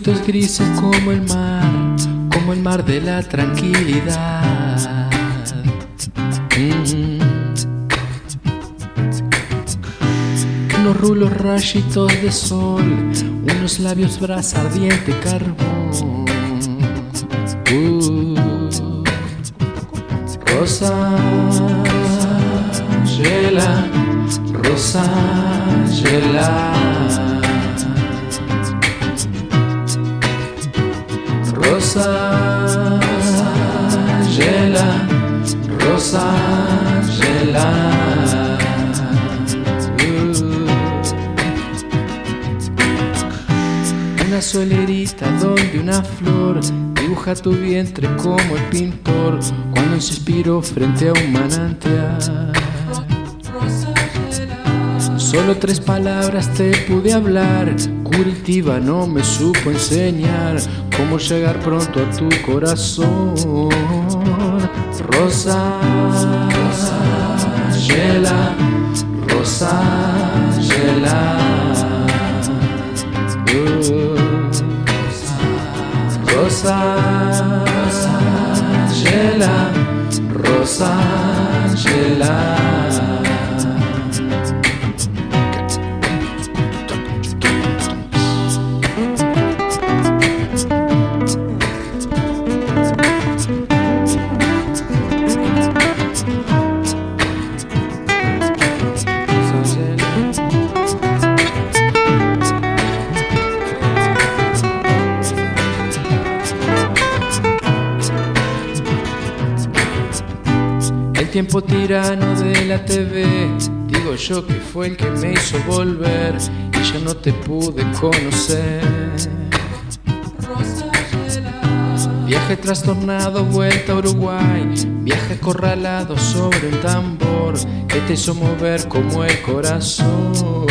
ojitos grises como el mar de la tranquilidad. Unos rulos rayitos de sol, unos labios brasa ardiente carbón. Rosangela, Rosangela, Rosangela, Rosangela. Una solerita donde una flor dibuja tu vientre como el pintor cuando se inspiró frente a un manantial. Solo 3 palabras te pude hablar, Curitiba no me supo enseñar cómo llegar pronto a tu corazón. Rosangela, Rosangela, Rosangela, Rosangela. El tiempo tirano de la TV, digo yo que fue el que me hizo volver y yo no te pude conocer. Viaje trastornado, vuelta a Uruguay, viaje acorralado sobre un tambor que te hizo mover como el corazón.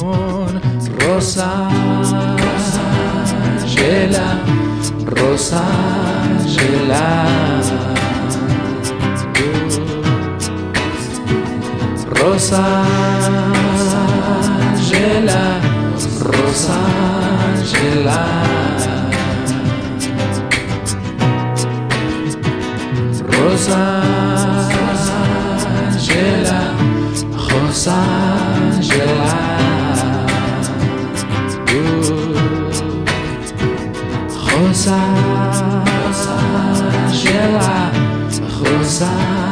Rosangela, Rosangela, Rosangela, Rosangela, Rosangela, Rosangela, Rosangela, Rosangela.